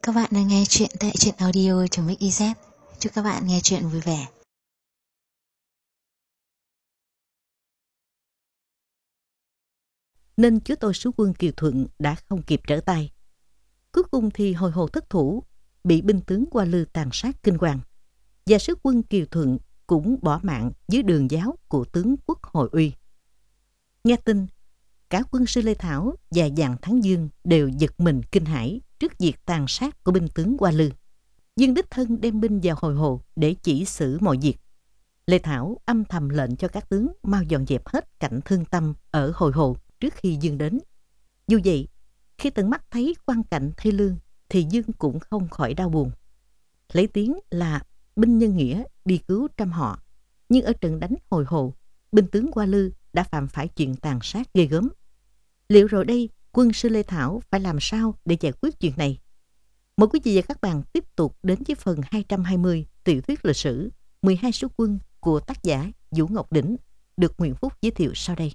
Các bạn đang nghe chuyện tại truyện audio.mix.iz. Chúc các bạn nghe chuyện vui vẻ. Nên chúa tôi sứ quân Kiều Thuận đã không kịp trở tay. Cuối cùng thì Hồi Hồ thất thủ, bị binh tướng Hoa Lư tàn sát kinh hoàng, và sứ quân Kiều Thuận cũng bỏ mạng dưới đường giáo của tướng quốc Hồi Uy. Nghe tin, cả quân sư Lê Thảo và dàn Thắng Dương đều giật mình kinh hãi trước việc tàn sát của binh tướng Hoa Lư. Dương đích thân đem binh vào Hồi Hồ để chỉ xử mọi việc. Lê Thảo âm thầm lệnh cho các tướng mau dọn dẹp hết cảnh thương tâm ở Hồi Hồ trước khi Dương đến. Dù vậy, khi tận mắt thấy quang cảnh thê lương thì Dương cũng không khỏi đau buồn. Lấy tiếng là binh nhân nghĩa đi cứu trăm họ, nhưng ở trận đánh Hồi Hồ, binh tướng Hoa Lư đã phạm phải chuyện tàn sát ghê gớm. Liệu rồi đây quân sư Lê Thảo phải làm sao để giải quyết chuyện này? Mời quý vị và các bạn tiếp tục đến với phần 220 tiểu thuyết lịch sử 12 sứ quân của tác giả Vũ Ngọc Đỉnh, được Nguyễn Phúc giới thiệu sau đây.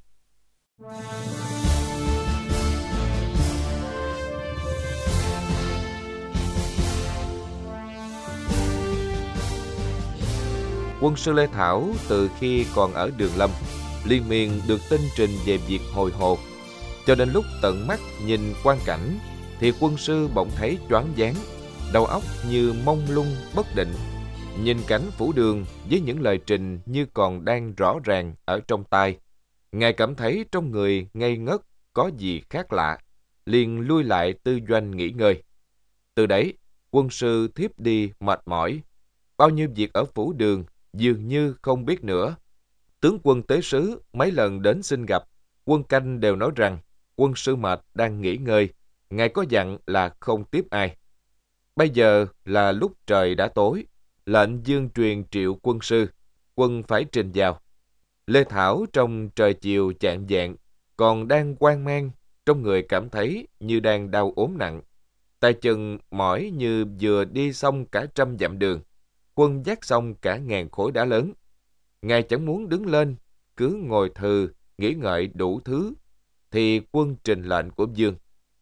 Quân sư Lê Thảo từ khi còn ở Đường Lâm liên miên được tin trình về việc Hồi Hồ, cho đến lúc tận mắt nhìn quang cảnh thì quân sư bỗng thấy choáng váng, đầu óc như mông lung bất định. Nhìn cảnh phủ đường với những lời trình như còn đang rõ ràng ở trong tai, ngài cảm thấy trong người ngây ngất có gì khác lạ, liền lui lại tư doanh nghỉ ngơi. Từ đấy, quân sư thiếp đi mệt mỏi, bao nhiêu việc ở phủ đường dường như không biết nữa. Tướng quân tế sứ mấy lần đến xin gặp, quân canh đều nói rằng quân sư mệt đang nghỉ ngơi, ngài có dặn là không tiếp ai. Bây giờ là lúc trời đã tối, lệnh Dương truyền triệu quân sư, quân phải trình vào. Lê Thảo trong trời chiều chạng vạng, còn đang hoang mang, trong người cảm thấy như đang đau ốm nặng. Tay chân mỏi như vừa đi xong cả 100 dặm đường, quân vác xong cả 1000 khối đá lớn. Ngài chẳng muốn đứng lên, cứ ngồi thừ, nghĩ ngợi đủ thứ, thì quân trình lệnh của Dương.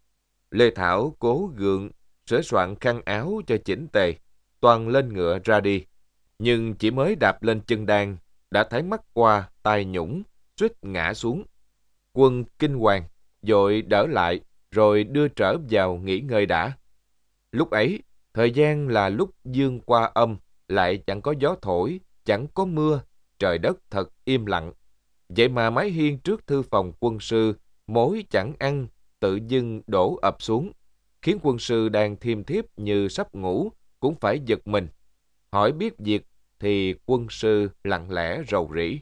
Lê Thảo cố gượng, sửa soạn khăn áo cho chỉnh tề, toàn lên ngựa ra đi. Nhưng chỉ mới đạp lên chân đan, đã thấy mắt qua, tai nhũng, suýt ngã xuống. Quân kinh hoàng, vội đỡ lại, rồi đưa trở vào nghỉ ngơi đã. Lúc ấy, thời gian là lúc dương qua âm, lại chẳng có gió thổi, chẳng có mưa, trời đất thật im lặng. Vậy mà mái hiên trước thư phòng quân sư, mối chẳng ăn, tự dưng đổ ập xuống, khiến quân sư đang thiêm thiếp như sắp ngủ, cũng phải giật mình. Hỏi biết việc, thì quân sư lặng lẽ rầu rĩ.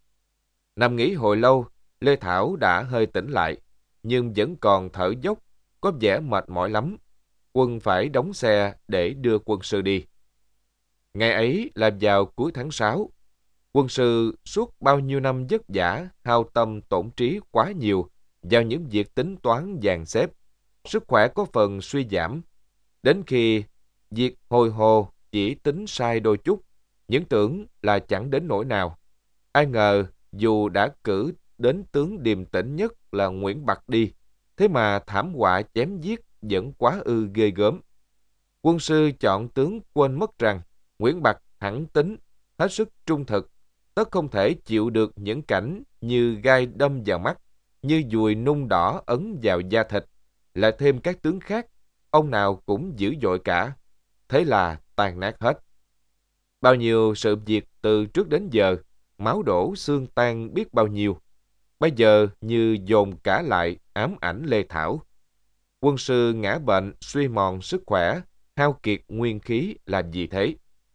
Nằm nghỉ hồi lâu, Lê Thảo đã hơi tỉnh lại, nhưng vẫn còn thở dốc, có vẻ mệt mỏi lắm. Quân phải đóng xe để đưa quân sư đi. Ngày ấy là vào cuối tháng 6. Quân sư suốt bao nhiêu năm vất vả, hao tâm tổn trí quá nhiều vào những việc tính toán dàn xếp. Sức khỏe có phần suy giảm. Đến khi việc Hồi Hồ chỉ tính sai đôi chút, những tưởng là chẳng đến nỗi nào. Ai ngờ dù đã cử đến tướng điềm tĩnh nhất là Nguyễn Bạc đi, thế mà thảm họa chém giết vẫn quá ư ghê gớm. Quân sư chọn tướng quên mất rằng Nguyễn Bạc thẳng tính, hết sức trung thực, tất không thể chịu được những cảnh như gai đâm vào mắt, như dùi nung đỏ ấn vào da thịt, lại thêm các tướng khác, ông nào cũng dữ dội cả. Thế là tan nát hết. Bao nhiêu sự việc từ trước đến giờ, máu đổ xương tan biết bao nhiêu, bây giờ như dồn cả lại ám ảnh Lê Thảo. Quân sư ngã bệnh, suy mòn sức khỏe, hao kiệt nguyên khí là gì thế?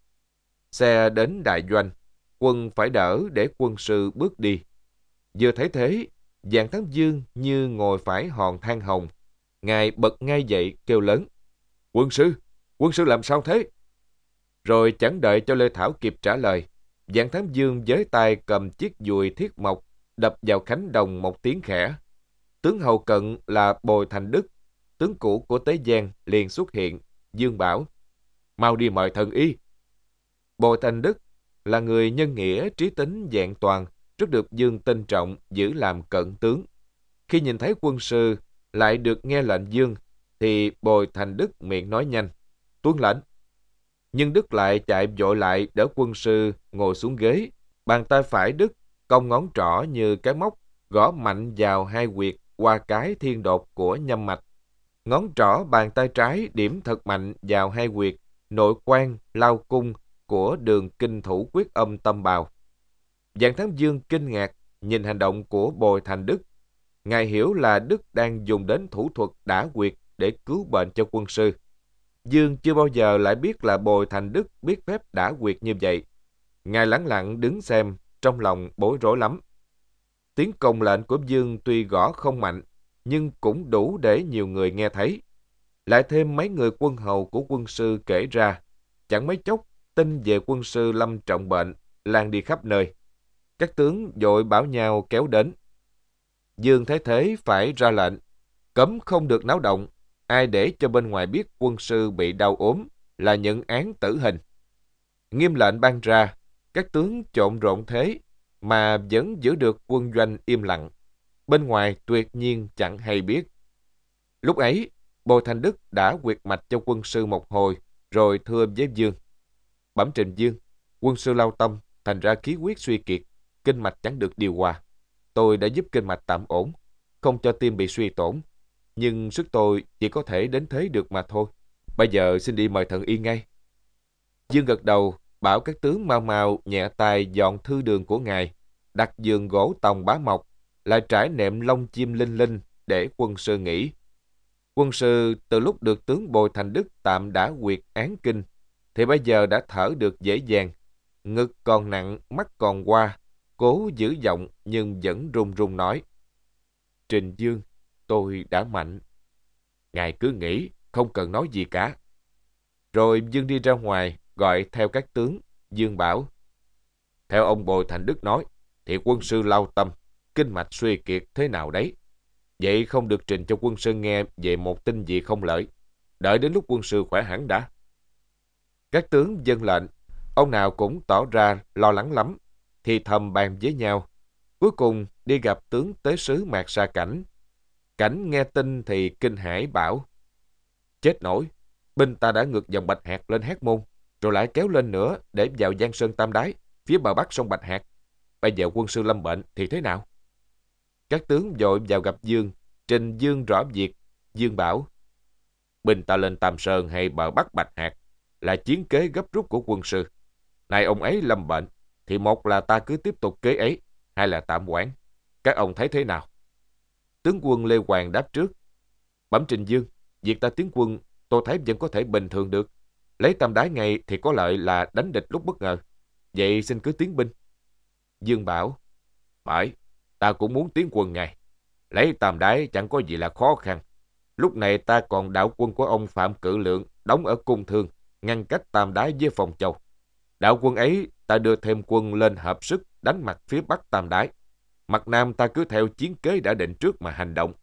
Xe đến đại doanh, quân phải đỡ để quân sư bước đi. Vừa thấy thế, Vạn Thắng Dương như ngồi phải hòn than hồng. Ngài bật ngay dậy kêu lớn: Quân sư làm sao thế? Rồi chẳng đợi cho Lê Thảo kịp trả lời, Vạn Thắng Dương với tay cầm chiếc dùi thiết mộc, đập vào khánh đồng một tiếng khẽ. Tướng hầu cận là Bồi Thành Đức, tướng cũ của Tế Giang, liền xuất hiện. Dương bảo: mau đi mời thần y. Bồi Thành Đức là người nhân nghĩa, trí tính vẹn toàn, rất được Dương tin trọng giữ làm cận tướng. Khi nhìn thấy quân sư lại được nghe lệnh Dương, thì Bồi Thành Đức miệng nói nhanh: Tuân lệnh. Nhưng Đức lại chạy vội lại đỡ quân sư ngồi xuống ghế. Bàn tay phải Đức cong ngón trỏ như cái móc, gõ mạnh vào hai huyệt qua cái thiên đột của nhâm mạch. Ngón trỏ bàn tay trái điểm thật mạnh vào hai huyệt nội quan lao cung của đường kinh thủ quyết âm tâm bào. Vạn Thám Dương kinh ngạc nhìn hành động của Bồi Thành Đức. Ngài hiểu là Đức đang dùng đến thủ thuật đả huyệt để cứu bệnh cho quân sư. Dương chưa bao giờ lại biết là Bồi Thành Đức biết phép đả huyệt như vậy. Ngài lẳng lặng đứng xem, trong lòng bối rối lắm. Tiếng cồng lệnh của Dương tuy gõ không mạnh, nhưng cũng đủ để nhiều người nghe thấy. Lại thêm mấy người quân hầu của quân sư kể ra, chẳng mấy chốc tin về quân sư lâm trọng bệnh lan đi khắp nơi. Các tướng vội bảo nhau kéo đến. Dương thấy thế phải ra lệnh, cấm không được náo động, ai để cho bên ngoài biết quân sư bị đau ốm là nhận án tử hình. Nghiêm lệnh ban ra, các tướng trộn rộn thế mà vẫn giữ được quân doanh im lặng. Bên ngoài tuyệt nhiên chẳng hay biết. Lúc ấy, Bồi Thành Đức đã quyệt mạch cho quân sư một hồi, rồi thưa với Dương: Bẩm trình Dương, quân sư lao tâm, thành ra khí huyết suy kiệt, kinh mạch chẳng được điều hòa. Tôi đã giúp kinh mạch tạm ổn, không cho tim bị suy tổn, nhưng sức tôi chỉ có thể đến thế được mà thôi. Bây giờ xin đi mời thần y ngay. Dương gật đầu, bảo các tướng mau mau nhẹ tay dọn thư đường của ngài, đặt giường gỗ tòng bá mộc, lại trải nệm lông chim linh linh để quân sư nghỉ. Quân sư từ lúc được tướng Bồi Thành Đức tạm đã quyệt án kinh, thì bây giờ đã thở được dễ dàng. Ngực còn nặng, mắt còn qua, cố giữ giọng nhưng vẫn run run nói: Trình Dương, tôi đã mạnh. Ngài cứ nghĩ, không cần nói gì cả. Rồi Dương đi ra ngoài, gọi theo các tướng. Dương bảo: Theo ông Bồi Thành Đức nói, thì quân sư lao tâm, kinh mạch suy kiệt thế nào đấy. Vậy không được trình cho quân sư nghe về một tin gì không lợi. Đợi đến lúc quân sư khỏe hẳn đã. Các tướng vâng lệnh, ông nào cũng tỏ ra lo lắng lắm, thì thầm bàn với nhau. Cuối cùng đi gặp tướng tế sứ Mạc Sa Cảnh. Cảnh nghe tin thì kinh hãi bảo: Chết nổi, binh ta đã ngược dòng Bạch Hạc lên Hác Môn, rồi lại kéo lên nữa để vào Giang Sơn Tam Đái, phía bờ bắc sông Bạch Hạc. Bây giờ quân sư lâm bệnh thì thế nào? Các tướng vội vào gặp Dương, trình Dương rõ việc. Dương bảo: Binh ta lên Tam Sơn hay bờ bắc Bạch Hạc là chiến kế gấp rút của quân sư. Nay ông ấy lâm bệnh, thì một là ta cứ tiếp tục kế ấy, hay là tạm hoãn. Các ông thấy thế nào? Tướng quân Lê Hoàng đáp trước: Bẩm Trình Dương, việc ta tiến quân, tôi thấy vẫn có thể bình thường được. Lấy Tam Đái ngay thì có lợi là đánh địch lúc bất ngờ. Vậy xin cứ tiến binh. Dương bảo: Phải, ta cũng muốn tiến quân ngay. Lấy Tam Đái chẳng có gì là khó khăn. Lúc này ta còn đạo quân của ông Phạm Cự Lượng đóng ở Cung Thương, ngăn cách Tam Đái với Phong Châu. Đạo quân ấy ta đưa thêm quân lên hợp sức đánh mặt phía bắc Tam Đái. Mặt nam ta cứ theo chiến kế đã định trước mà hành động.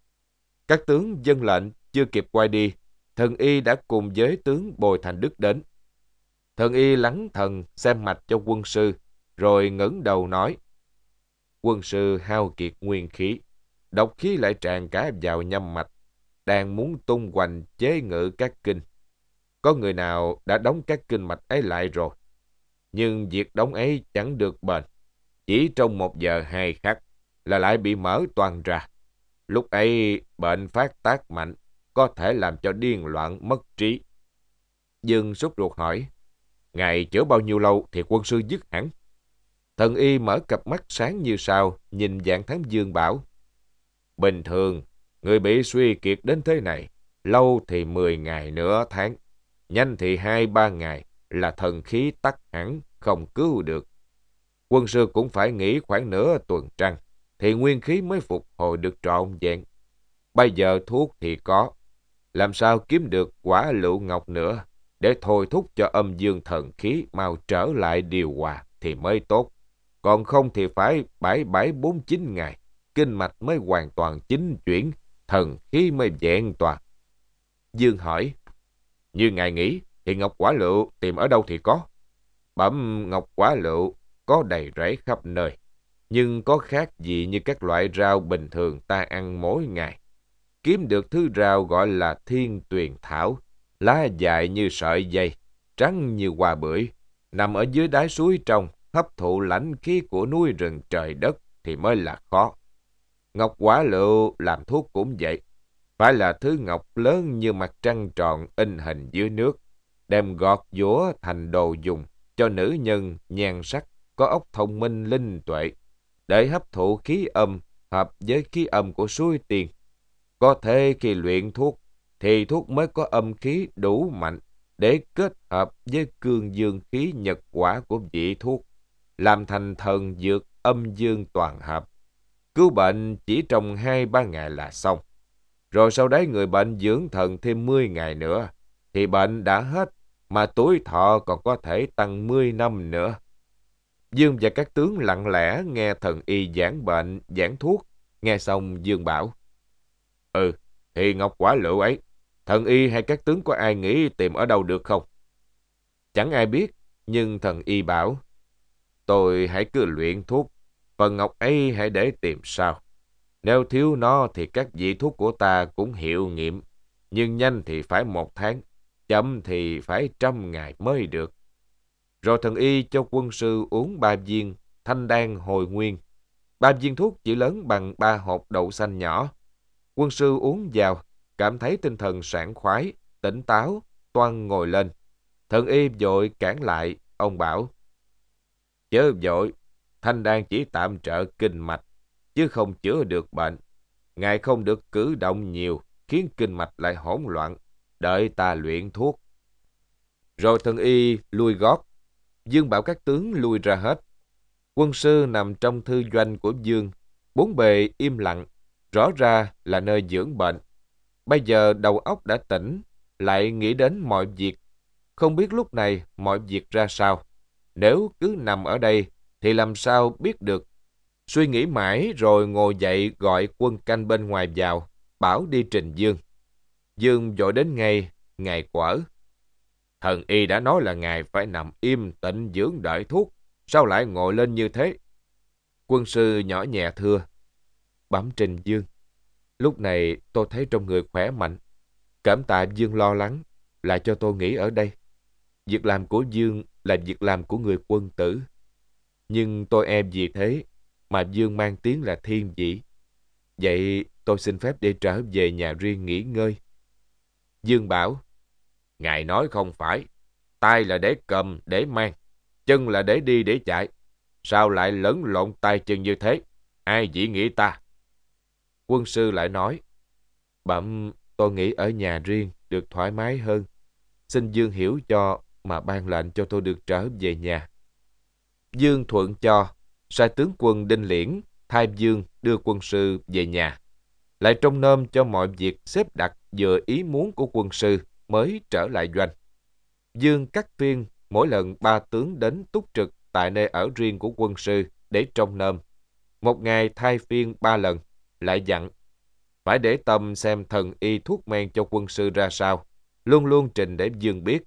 Các tướng vâng lệnh, chưa kịp quay đi, thần y đã cùng với tướng Bồi Thành Đức đến. Thần y lắng thần xem mạch cho quân sư, rồi ngẩng đầu nói: Quân sư hao kiệt nguyên khí, độc khí lại tràn cả vào nhâm mạch, đang muốn tung hoành chế ngự các kinh. Có người nào đã đóng các kinh mạch ấy lại rồi, nhưng việc đóng ấy chẳng được bền. Chỉ trong 1 giờ 2 khắc là lại bị mở toang ra. Lúc ấy bệnh phát tác mạnh, có thể làm cho điên loạn mất trí. Dương sốt ruột hỏi: Ngài chữa bao nhiêu lâu thì quân sư dứt hẳn? Thần y mở cặp mắt sáng như sao, nhìn Vạn Thám Dương bảo: Bình thường, người bị suy kiệt đến thế này, lâu thì 10 ngày nửa tháng, nhanh thì 2-3 ngày là thần khí tắt hẳn, không cứu được. Quân sư cũng phải nghỉ khoảng nửa tuần trăng, thì nguyên khí mới phục hồi được trọn vẹn. Bây giờ thuốc thì có, làm sao kiếm được quả lựu ngọc nữa, để thôi thúc cho âm dương thần khí mau trở lại điều hòa thì mới tốt. Còn không thì phải 7-49 ngày, kinh mạch mới hoàn toàn chính chuyển, thần khí mới vẹn toàn. Dương hỏi: Như ngài nghĩ, thì ngọc quả lựu tìm ở đâu thì có? Bẩm ngọc quả lựu có đầy rẫy khắp nơi, nhưng có khác gì như các loại rau bình thường ta ăn mỗi ngày. Kiếm được thứ rau gọi là thiên tuyền thảo, lá dài như sợi dây, trắng như hoa bưởi, nằm ở dưới đáy suối trong, hấp thụ lãnh khí của núi rừng trời đất thì mới là khó. Ngọc quả lựu làm thuốc cũng vậy, phải là thứ ngọc lớn như mặt trăng tròn in hình dưới nước, đem gọt giũa thành đồ dùng cho nữ nhân nhan sắc có óc thông minh linh tuệ, để hấp thụ khí âm hợp với khí âm của suối tiên. Có thể khi luyện thuốc thì thuốc mới có âm khí đủ mạnh để kết hợp với cương dương khí nhật quả của vị thuốc, làm thành thần dược âm dương toàn hợp. Cứu bệnh chỉ trong 2-3 ngày là xong. Rồi sau đấy người bệnh dưỡng thần thêm 10 ngày nữa, thì bệnh đã hết, mà tuổi thọ còn có thể tăng 10 năm nữa. Dương và các tướng lặng lẽ nghe thần y giảng bệnh, giảng thuốc. Nghe xong Dương bảo, thì ngọc quả lựu ấy, thần y hay các tướng có ai nghĩ tìm ở đâu được không? Chẳng ai biết, nhưng thần y bảo, tôi hãy cứ luyện thuốc, phần ngọc ấy hãy để tìm sau. Nếu thiếu nó thì các vị thuốc của ta cũng hiệu nghiệm, nhưng nhanh thì phải 1 tháng, chậm thì phải 100 ngày mới được. Rồi thần y cho quân sư uống 3 viên thanh đan hồi nguyên. 3 viên thuốc chỉ lớn bằng 3 hột đậu xanh nhỏ. Quân sư uống vào, cảm thấy tinh thần sảng khoái, tỉnh táo, toan ngồi lên. Thần y vội cản lại, ông bảo, chớ vội, thanh đan chỉ tạm trợ kinh mạch, chứ không chữa được bệnh. Ngài không được cử động nhiều, khiến kinh mạch lại hỗn loạn, đợi ta luyện thuốc. Rồi thần y lui gót, Dương bảo các tướng lui ra hết. Quân sư nằm trong thư doanh của Dương, bốn bề im lặng, rõ ra là nơi dưỡng bệnh. Bây giờ đầu óc đã tỉnh, lại nghĩ đến mọi việc. Không biết lúc này mọi việc ra sao. Nếu cứ nằm ở đây thì làm sao biết được. Suy nghĩ mãi rồi ngồi dậy gọi quân canh bên ngoài vào, bảo đi trình Dương. Dương vội đến ngay, ngài quở. Thần y đã nói là ngài phải nằm im tĩnh dưỡng đợi thuốc, sao lại ngồi lên như thế? Quân sư nhỏ nhẹ thưa, bẩm trình Dương, lúc này tôi thấy trong người khỏe mạnh. Cảm tạ Dương lo lắng, lại cho tôi nghỉ ở đây. Việc làm của Dương là việc làm của người quân tử. Nhưng tôi em vì thế mà Dương mang tiếng là thiên vị. Vậy tôi xin phép để trở về nhà riêng nghỉ ngơi. Dương bảo, ngài nói không phải, tay là để cầm, để mang, chân là để đi, để chạy. Sao lại lẫn lộn tay chân như thế? Ai chỉ nghĩ ta? Quân sư lại nói, bẩm, tôi nghĩ ở nhà riêng được thoải mái hơn. Xin Dương hiểu cho mà ban lệnh cho tôi được trở về nhà. Dương thuận cho, sai tướng quân Đinh Liễn thay Dương đưa quân sư về nhà. Lại trông nom cho mọi việc xếp đặt vừa ý muốn của quân sư mới trở lại doanh. Dương cắt phiên mỗi lần 3 tướng đến túc trực tại nơi ở riêng của quân sư để trông nom. Một ngày thay phiên 3 lần, lại dặn phải để tâm xem thần y thuốc men cho quân sư ra sao, luôn luôn trình để Dương biết.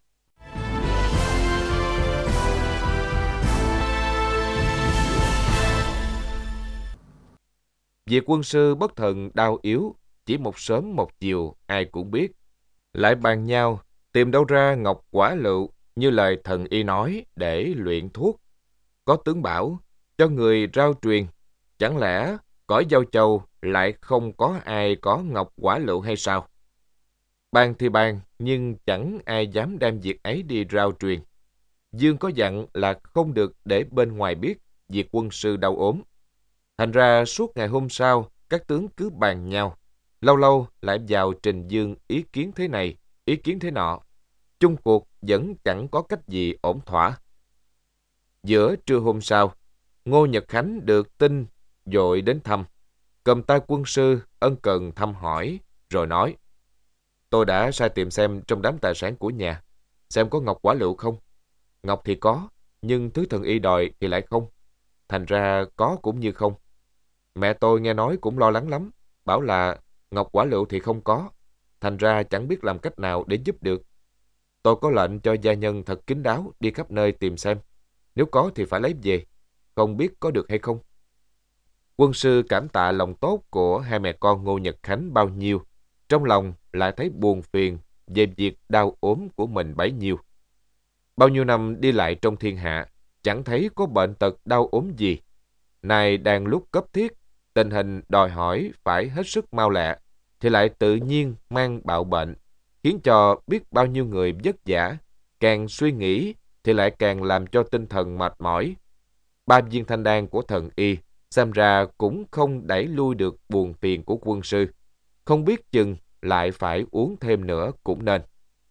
Việc quân sư bất thần đau yếu, chỉ một sớm một chiều ai cũng biết. Lại bàn nhau tìm đâu ra ngọc quả lựu như lời thần y nói để luyện thuốc. Có tướng bảo cho người rao truyền, chẳng lẽ cõi Giao Châu lại không có ai có ngọc quả lựu hay sao? Bàn thì bàn, nhưng chẳng ai dám đem việc ấy đi rao truyền. Dương có dặn là không được để bên ngoài biết việc quân sư đau ốm. Thành ra suốt ngày hôm sau, các tướng cứ bàn nhau, lâu lâu lại vào trình Dương ý kiến thế này, ý kiến thế nọ. Chung cuộc vẫn chẳng có cách gì ổn thỏa. Giữa trưa hôm sau, Ngô Nhật Khánh được tin vội đến thăm, cầm tay quân sư ân cần thăm hỏi, rồi nói, tôi đã sai tìm xem trong đám tài sản của nhà, xem có ngọc quả lựu không. Ngọc thì có, nhưng thứ thần y đòi thì lại không. Thành ra có cũng như không. Mẹ tôi nghe nói cũng lo lắng lắm, bảo là ngọc quả lựu thì không có, thành ra chẳng biết làm cách nào để giúp được. Tôi có lệnh cho gia nhân thật kín đáo đi khắp nơi tìm xem, nếu có thì phải lấy về, không biết có được hay không. Quân sư cảm tạ lòng tốt của hai mẹ con Ngô Nhật Khánh bao nhiêu, trong lòng lại thấy buồn phiền về việc đau ốm của mình bấy nhiêu. Bao nhiêu năm đi lại trong thiên hạ, chẳng thấy có bệnh tật đau ốm gì. Nay đang lúc cấp thiết, tình hình đòi hỏi phải hết sức mau lẹ, thì lại tự nhiên mang bạo bệnh, khiến cho biết bao nhiêu người vất vả, càng suy nghĩ thì lại càng làm cho tinh thần mệt mỏi. 3 viên thanh đan của thần y xem ra cũng không đẩy lui được buồn phiền của quân sư, không biết chừng lại phải uống thêm nữa cũng nên.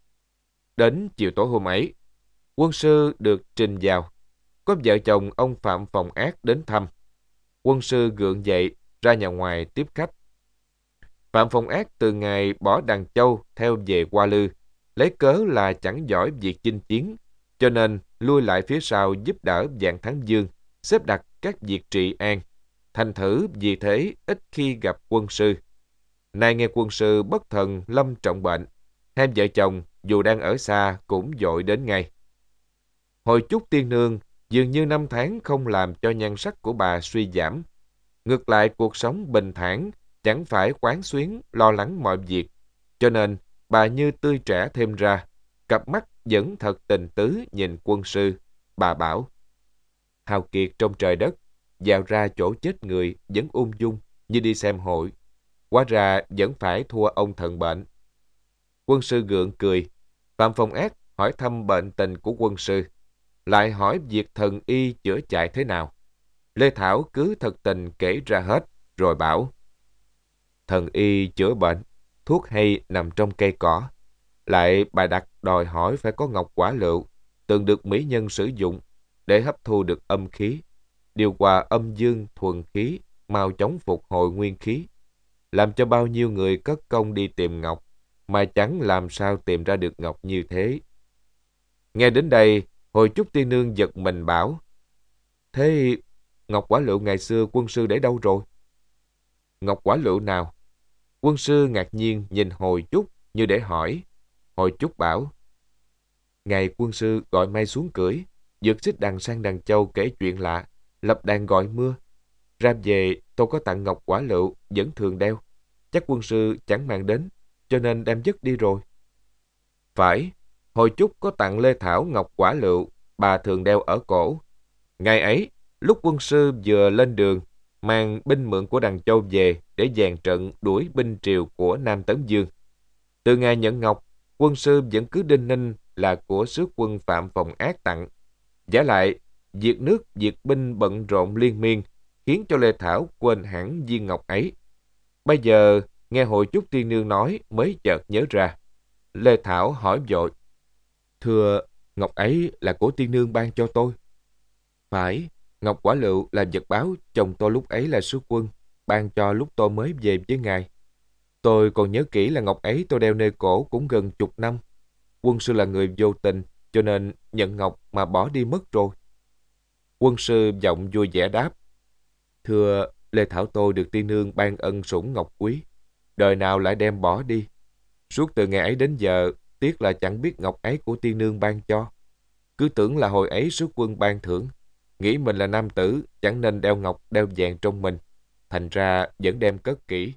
Đến chiều tối hôm ấy, quân sư được trình vào. Có vợ chồng ông Phạm Phòng Ác đến thăm. Quân sư gượng dậy ra nhà ngoài tiếp khách. Phạm Phòng Ác từ ngày bỏ Đàn Châu theo về Hoa Lư, lấy cớ là chẳng giỏi việc chinh chiến, cho nên lui lại phía sau giúp đỡ Vạn Thắng Dương xếp đặt các việc trị an. Thành thử vì thế ít khi gặp quân sư. Nay nghe quân sư bất thần lâm trọng bệnh, hai vợ chồng dù đang ở xa cũng vội đến ngay. Hồi chúc tiên nương dường như năm tháng không làm cho nhan sắc của bà suy giảm. Ngược lại cuộc sống bình thản, chẳng phải quán xuyến lo lắng mọi việc, cho nên bà như tươi trẻ thêm ra, cặp mắt vẫn thật tình tứ nhìn quân sư. Bà bảo: hào kiệt trong trời đất, vào ra chỗ chết người vẫn ung dung như đi xem hội, hóa ra vẫn phải thua ông thần bệnh. Quân sư gượng cười. Phạm Phong Ác hỏi thăm bệnh tình của quân sư, lại hỏi việc thần y chữa chạy thế nào. Lê Thảo cứ thật tình kể ra hết, rồi bảo: thần y chữa bệnh, thuốc hay nằm trong cây cỏ. Lại bà đặt đòi hỏi phải có ngọc quả lựu, từng được mỹ nhân sử dụng, để hấp thu được âm khí, điều hòa âm dương thuần khí, mau chóng phục hồi nguyên khí. Làm cho bao nhiêu người cất công đi tìm ngọc, mà chẳng làm sao tìm ra được ngọc như thế. Nghe đến đây, Hồi Chúc tiên nương giật mình bảo: thế ngọc quả lựu ngày xưa quân sư để đâu rồi? Ngọc quả lựu nào? Quân sư ngạc nhiên nhìn Hồi Chúc như để hỏi. Hồi Chúc bảo: ngày quân sư gọi Mai xuống cưỡi, vượt xích đằng sang Đàn Châu kể chuyện lạ, lập đàn gọi mưa. Ra về tôi có tặng ngọc quả lựu vẫn thường đeo, chắc quân sư chẳng mang đến, cho nên đem dứt đi rồi. Phải, Hồi Chúc có tặng Lê Thảo ngọc quả lựu bà thường đeo ở cổ. Ngày ấy, lúc quân sư vừa lên đường, mang binh mượn của Đàn Châu về để dàn trận đuổi binh triều của Nam Tấn Dương. Từ ngày nhận ngọc, quân sư vẫn cứ đinh ninh là của sứ quân Phạm Phòng Ác tặng. Vả lại, việc nước việc binh bận rộn liên miên, khiến cho Lê Thảo quên hẳn viên ngọc ấy. Bây giờ, nghe Hội Chúc tiên nương nói mới chợt nhớ ra. Lê Thảo hỏi vội: thưa, ngọc ấy là của tiên nương ban cho tôi? Phải, ngọc quả lựu là vật báo chồng tôi lúc ấy là sứ quân, ban cho lúc tôi mới về với ngài. Tôi còn nhớ kỹ là ngọc ấy tôi đeo nơi cổ cũng gần chục năm. Quân sư là người vô tình, cho nên nhận ngọc mà bỏ đi mất rồi. Quân sư giọng vui vẻ đáp: thưa, Lê Thảo tôi được tiên nương ban ân sủng ngọc quý, đời nào lại đem bỏ đi. Suốt từ ngày ấy đến giờ, tiếc là chẳng biết ngọc ấy của tiên nương ban cho. Cứ tưởng là hồi ấy sứ quân ban thưởng, nghĩ mình là nam tử, chẳng nên đeo ngọc đeo vàng trong mình, thành ra vẫn đem cất kỹ.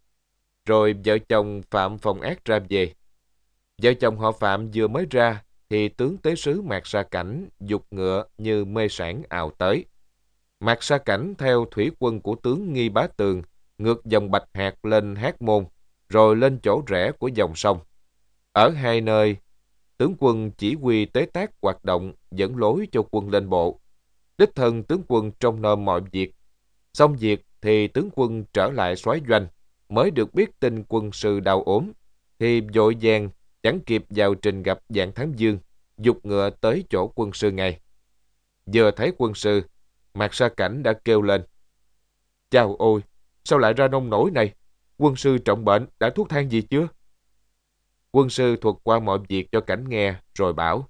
Rồi vợ chồng Phạm Phòng Ác ra về. Vợ chồng họ Phạm vừa mới ra, thì tướng tế sứ Mạc Sa Cảnh giục ngựa như mê sảng ào tới. Mạc Sa Cảnh theo thủy quân của tướng Nghi Bá Tường, ngược dòng Bạch Hạc lên Hác Môn, rồi lên chỗ rẽ của dòng sông. Ở hai nơi, tướng quân chỉ huy tế tác hoạt động, dẫn lối cho quân lên bộ. Đích thân tướng quân trông nom mọi việc. Xong việc thì tướng quân trở lại soái doanh, mới được biết tin quân sư đau ốm, thì vội vàng chẳng kịp vào trình gặp Vạn Thắng Dương, giục ngựa tới chỗ quân sư ngay. Vừa thấy quân sư, Mạc Sa Cảnh đã kêu lên: chào ôi, sao lại ra nông nổi này? Quân sư trọng bệnh, đã thuốc thang gì chưa? Quân sư thuật qua mọi việc cho Cảnh nghe, rồi bảo: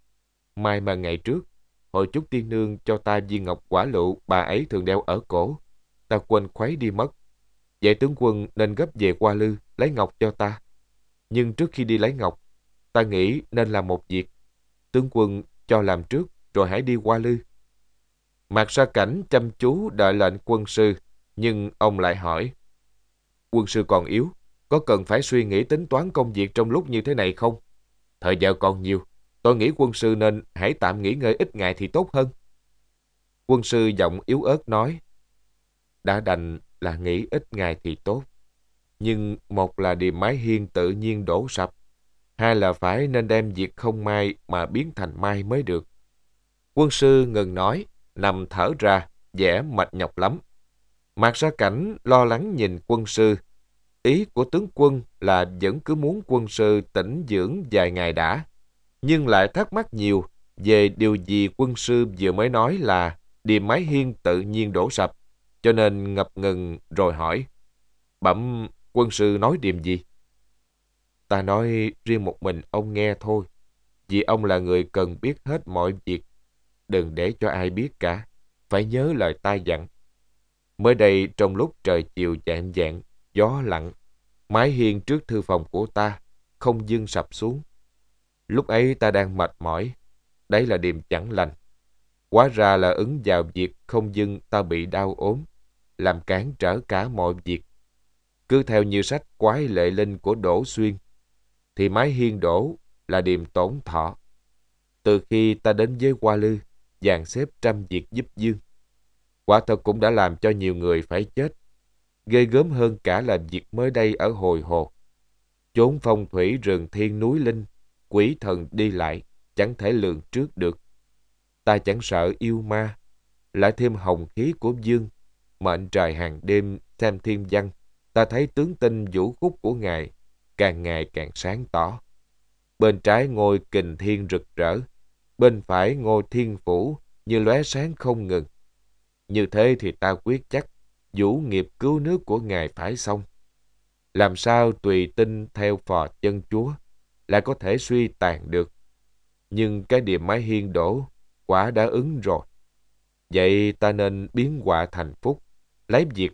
mai mà ngày trước, Hội Chúc tiên nương cho ta viên ngọc quả lựu bà ấy thường đeo ở cổ, ta quên khuấy đi mất. Vậy tướng quân nên gấp về Hoa Lư lấy ngọc cho ta. Nhưng trước khi đi lấy ngọc, ta nghĩ nên làm một việc. Tướng quân cho làm trước, rồi hãy đi Hoa Lư. Mạc Sa Cảnh chăm chú đợi lệnh quân sư, nhưng ông lại hỏi: quân sư còn yếu, có cần phải suy nghĩ tính toán công việc trong lúc như thế này không? Thời giờ còn nhiều, tôi nghĩ quân sư nên hãy tạm nghỉ ngơi ít ngày thì tốt hơn. Quân sư giọng yếu ớt nói, đã đành là nghỉ ít ngày thì tốt. Nhưng một là điềm mái hiên tự nhiên đổ sập, hai là phải nên đem việc không may mà biến thành may mới được. Quân sư ngừng nói, nằm thở ra, vẻ mệt nhọc lắm. Mạc Sa Cảnh lo lắng nhìn quân sư. Ý của tướng quân là vẫn cứ muốn quân sư tĩnh dưỡng vài ngày đã, nhưng lại thắc mắc nhiều về điều gì quân sư vừa mới nói là điềm mái hiên tự nhiên đổ sập, cho nên ngập ngừng rồi hỏi, bẩm quân sư nói điềm gì? Ta nói riêng một mình ông nghe thôi, vì ông là người cần biết hết mọi việc, đừng để cho ai biết cả, phải nhớ lời ta dặn. Mới đây trong lúc trời chiều chạng vạng, gió lặng, mái hiên trước thư phòng của ta không dưng sập xuống. Lúc ấy ta đang mệt mỏi, đấy là điềm chẳng lành. Hóa ra là ứng vào việc không dưng ta bị đau ốm, làm cản trở cả mọi việc. Cứ theo như sách Quái Lệ Linh của Đỗ Xuyên, thì mái hiên đổ là điềm tổn thọ. Từ khi ta đến với Hoa Lư, dàn xếp trăm việc giúp Dương, quả thật cũng đã làm cho nhiều người phải chết. Ghê gớm hơn cả là việc mới đây ở Hồi Hồ. Chốn phong thủy rừng thiên núi linh, quỷ thần đi lại, chẳng thể lường trước được. Ta chẳng sợ yêu ma, lại thêm hồng khí của Dương. Mệnh trời hàng đêm xem thiên văn, ta thấy tướng tinh vũ khúc của Ngài càng ngày càng sáng tỏ. Bên trái ngôi kình thiên rực rỡ, bên phải ngôi thiên phủ như lóe sáng không ngừng. Như thế thì ta quyết chắc vũ nghiệp cứu nước của Ngài phải xong. Làm sao tùy tinh theo phò chân Chúa lại có thể suy tàn được? Nhưng cái điềm mái hiên đổ quả đã ứng rồi. Vậy ta nên biến họa thành phúc, lấy việc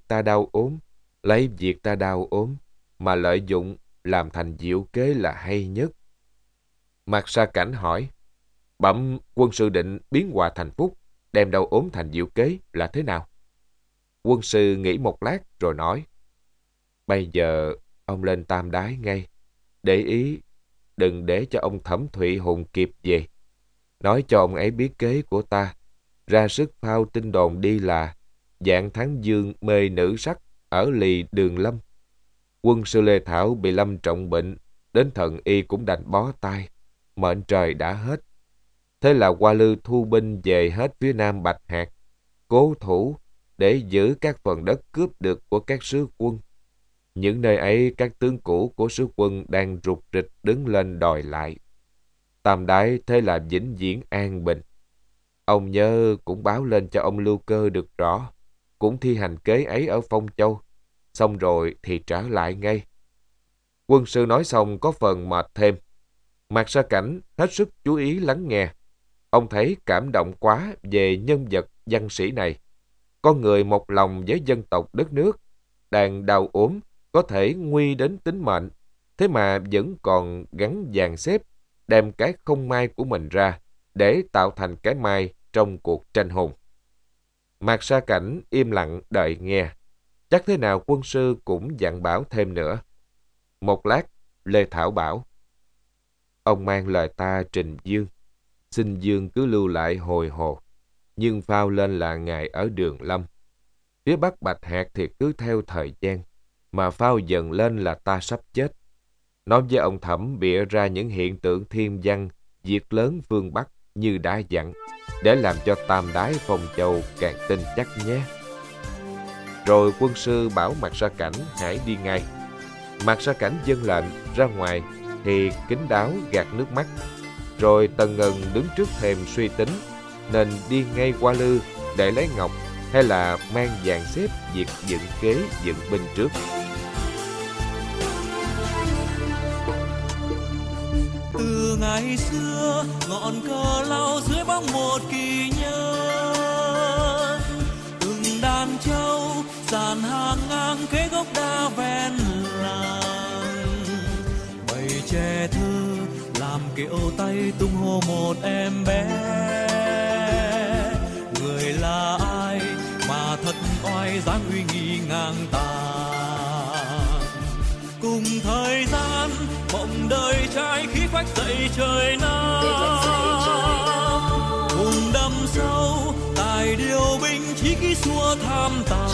ta đau ốm mà lợi dụng làm thành diệu kế là hay nhất. Mạc Sa Cảnh hỏi, bẩm quân sư định biến họa thành phúc, đem đau ốm thành diệu kế là thế nào? Quân sư nghĩ một lát rồi nói, bây giờ ông lên Tam Đái ngay, để ý đừng để cho ông Thẩm Thụy Hùng kịp về. Nói cho ông ấy biết kế của ta, ra sức phao tin đồn đi là Vạn Thắng Dương mê nữ sắc ở lì Đường Lâm. Quân sư Lê Thảo bị lâm trọng bệnh, đến thần y cũng đành bó tay, mệnh trời đã hết. Thế là Hoa Lư thu binh về hết phía nam Bạch Hạc, cố thủ để giữ các phần đất cướp được của các sứ quân. Những nơi ấy các tướng cũ của sứ quân đang rục rịch đứng lên đòi lại. Tam Đái thế là vĩnh viễn an bình. Ông nhớ cũng báo lên cho ông Lưu Cơ được rõ, cũng thi hành kế ấy ở Phong Châu, xong rồi thì trở lại ngay. Quân sư nói xong có phần mệt thêm. Mạc Sa Cảnh hết sức chú ý lắng nghe. Ông thấy cảm động quá về nhân vật văn sĩ này. Con người một lòng với dân tộc đất nước, đang đau ốm, có thể nguy đến tính mệnh, thế mà vẫn còn gắn dàn xếp, đem cái không may của mình ra, để tạo thành cái may trong cuộc tranh hùng. Mạc Sa Cảnh im lặng đợi nghe. Chắc thế nào quân sư cũng dặn bảo thêm nữa. Một lát, Lê Thảo bảo, ông mang lời ta trình Dương, xin Dương cứ lưu lại Hồi Hồ, nhưng phao lên là Ngài ở Đường Lâm. Phía bắc Bạch Hạc thì cứ theo thời gian, mà phao dần lên là ta sắp chết. Nói với ông Thẩm bịa ra những hiện tượng thiên văn, việc lớn phương Bắc như đã dặn, để làm cho Tam Đái Phong Châu càng tin chắc nhé. Rồi quân sư bảo Mạc Sa Cảnh hãy đi ngay. Mạc Sa Cảnh vâng lệnh ra ngoài thì kín đáo gạt nước mắt. Rồi Tần Ngần đứng trước thềm suy tính nên đi ngay Hoa Lư để lấy ngọc, hay là mang dàn xếp việc dựng kế dựng binh trước. Từ ngày xưa ngọn cờ lao dưới bóng một kỳ nhân, từng đàn trâu dàn hàng ngang kế gốc đa ven làng, bầy trẻ thơ làm kiệu tay tung hô một em bé. Người là ai mà thật oai dáng uy nghi ngang tàn, cùng thời gian mộng đời trai khi phách dậy trời nam, cùng đâm sâu tài điều binh chí khí xua tham tàn,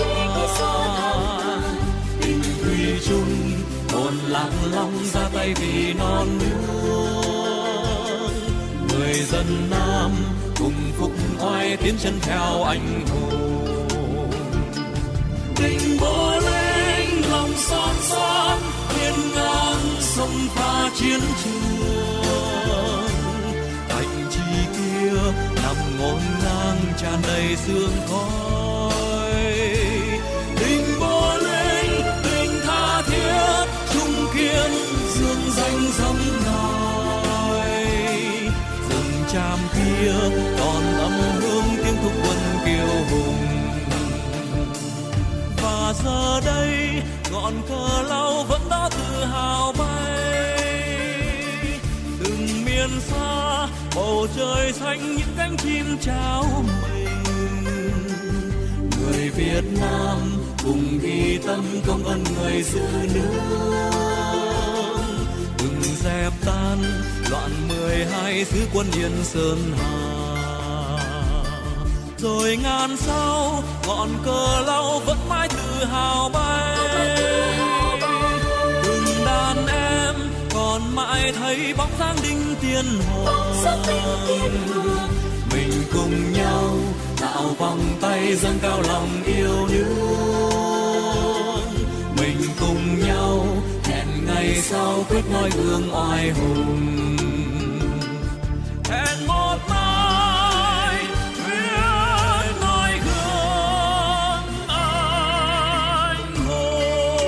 tình thủy chung hồn lạc long ra tay vì non nước, người dân Nam cùng phục oai tiến chân theo anh hùng. Tình bộ lên lòng son son hiên ngang sông pha chiến trường, thành trì kia nằm ngổn ngang tràn đầy sương khói. Tình bộ lên tình tha thiết trung kiên dương danh dòng nói, rừng tràm kia còn âm hương tiếng thúc quân kiêu hùng. Và giờ đây ngọn cờ lao vẫn đó tự hào bay, từng miền xa bầu trời xanh những cánh chim trao mình. Người Việt Nam cùng ghi tâm công ơn người giữ nước, từng dẹp tan loạn 12 xứ quân Yên Sơn Hà. Rồi ngàn sau ngọn cờ lao vẫn mãi tự hào bay, từng đàn em còn mãi thấy bóng dáng đinh tiên hoàng. Mình cùng nhau tạo vòng tay dâng cao lòng yêu nước, mình cùng nhau hẹn ngày sau quyết noi gương oai hùng. Hẹn một mai quyết noi gương anh hùng.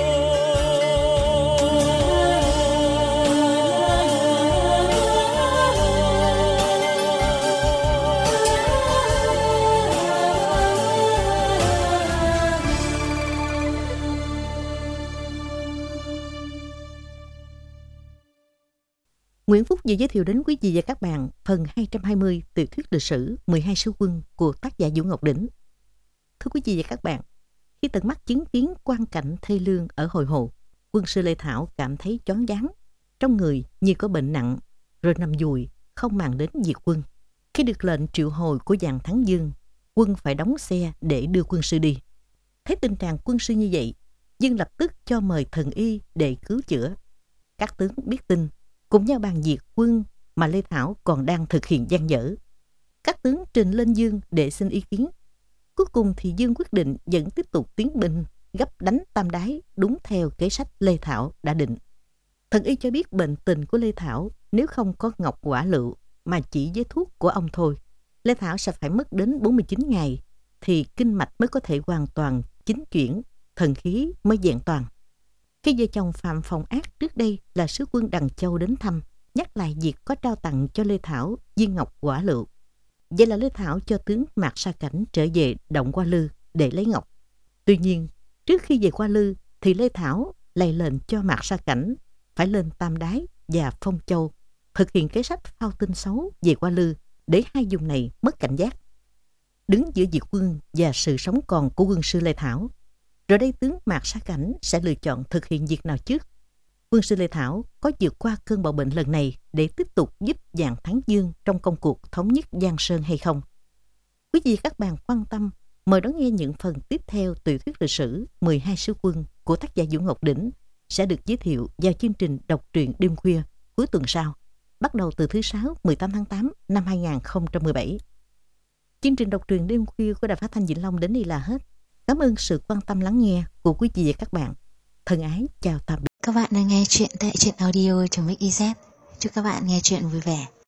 Nguyễn Phúc vừa giới thiệu đến quý vị và các bạn phần 220 tiểu thuyết lịch sử 12 sứ quân của tác giả Vũ Ngọc Đỉnh. Thưa quý vị và các bạn, khi tận mắt chứng kiến quang cảnh thê lương ở Hồi Hồ, quân sư Lê Thảo cảm thấy choáng váng, trong người như có bệnh nặng, rồi nằm dùi, không màng đến diệt quân. Khi được lệnh triệu hồi của dàn Thắng Dương, quân phải đóng xe để đưa quân sư đi. Thấy tình trạng quân sư như vậy, Dương lập tức cho mời thần y để cứu chữa. Các tướng biết tin, cùng nhau bàn diệt quân mà Lê Thảo còn đang thực hiện dang dở. Các tướng trình lên Dương để xin ý kiến. Cuối cùng thì Dương quyết định vẫn tiếp tục tiến binh, gấp đánh Tam Đái đúng theo kế sách Lê Thảo đã định. Thần y cho biết bệnh tình của Lê Thảo nếu không có ngọc quả lựu mà chỉ với thuốc của ông thôi, Lê Thảo sẽ phải mất đến 49 ngày thì kinh mạch mới có thể hoàn toàn chính chuyển, thần khí mới vẹn toàn. Khi vợ chồng Phạm Phòng Ác trước đây là sứ quân Đằng Châu đến thăm, nhắc lại việc có trao tặng cho Lê Thảo viên ngọc quả lựu. Vậy là Lê Thảo cho tướng Mạc Sa Cảnh trở về động Hoa Lư để lấy ngọc. Tuy nhiên, trước khi về Hoa Lư thì Lê Thảo lại lệnh cho Mạc Sa Cảnh phải lên Tam Đái và Phong Châu thực hiện kế sách phao tin xấu về Hoa Lư để hai vùng này mất cảnh giác. Đứng giữa diệt quân và sự sống còn của quân sư Lê Thảo, rồi đây tướng Mạc Sa Cảnh sẽ lựa chọn thực hiện việc nào trước. Quân sư Lê Thảo có vượt qua cơn bạo bệnh lần này để tiếp tục giúp dàn Thắng Dương trong công cuộc thống nhất Giang Sơn hay không? Quý vị các bạn quan tâm, mời đón nghe những phần tiếp theo tiểu thuyết lịch sử 12 sứ quân của tác giả Vũ Ngọc Đỉnh sẽ được giới thiệu vào chương trình đọc truyện đêm khuya cuối tuần sau, bắt đầu từ thứ Sáu 18 tháng 8 năm 2017. Chương trình đọc truyện đêm khuya của Đài Phát thanh Vĩnh Long đến đây là hết. Cảm ơn sự quan tâm lắng nghe của quý vị và các bạn. Thân ái chào tạm biệt. Các bạn đang nghe chuyện tại truyện audio.mix.iz. Chúc các bạn nghe chuyện vui vẻ.